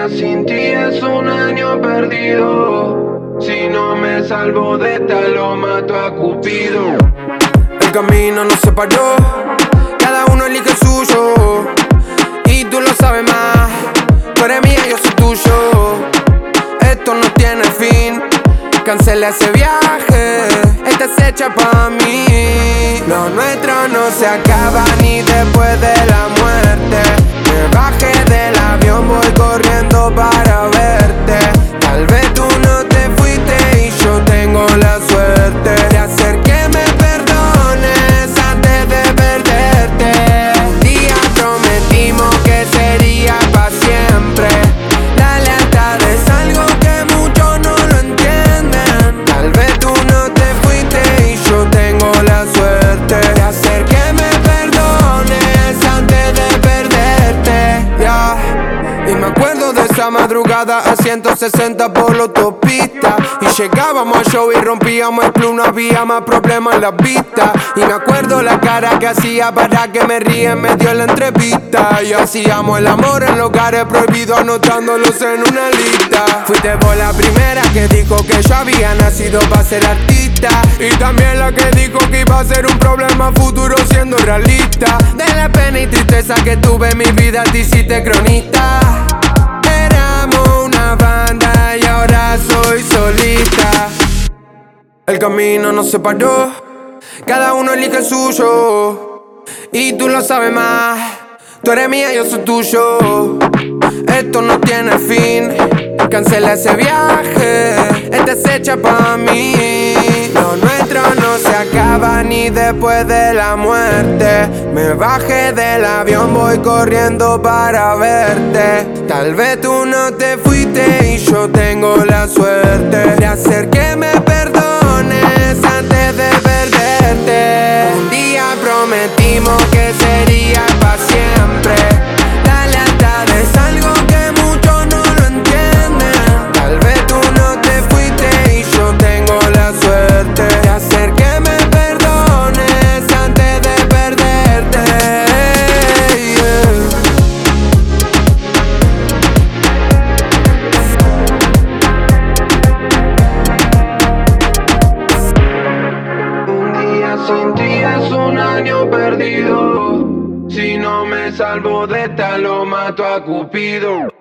día sin ti es un año perdido. Si no me salvo de esta lo mato a Cupido. El camino nos separó, cada uno elige el suyo. Y tú lo sabes más, tú eres mía, yo soy tuyo. Esto no tiene fin, cancela ese viaje, esta es hecha pa' mí. Lo nuestro no se acaba ni después de la muerte. Me bajé del avión, voy corriendo para verte. Tal vez tú no te fuiste y yo tengo la suerte de hacer que me perdones antes de perderte. Un día prometimos que sería pa' siempre. La lealtad es algo que muchos no lo entienden. Tal vez tú no te fuiste y yo tengo la suerte de hacer que me perdones antes de perderte, yeah. Y me acuerdo de esa madrugada a 160 por la autopista. Y llegábamos al show y rompíamos el club, no había más problemas en las vistas. Y me acuerdo la cara que hacía para que me ríe en medio de la entrevista. Y hacíamos el amor en lugares prohibidos, anotándolos en una lista. Fuiste por la primera que dijo que yo había nacido para ser artista. Y también la que dijo que iba a ser un problema futuro siendo realista. De la pena y tristeza que tuve en mi vida te hiciste cronista. Éramos una banda y ahora soy solista. El camino nos separó, cada uno elige el suyo. Y tú lo sabes más, tú eres mía, yo soy tuyo. Esto no tiene fin, cancela ese viaje, esta es hecha pa' mí. Lo nuestro no se acaba ni después de la muerte. Me bajé del avión, voy corriendo para verte. Tal vez tú no te fuiste y yo tengo la suerte de hacer que me perdones antes de perderte. Un día prometimos que sería pa' siempre. La lealtad es algo que muchos no lo entienden. Tal vez tú no te fuiste y yo tengo la suerte de hacer que me perdones antes de perderte, yeah. Un día sin ti es un año perdido. Si no me salvo de esta lo mato a Cupido.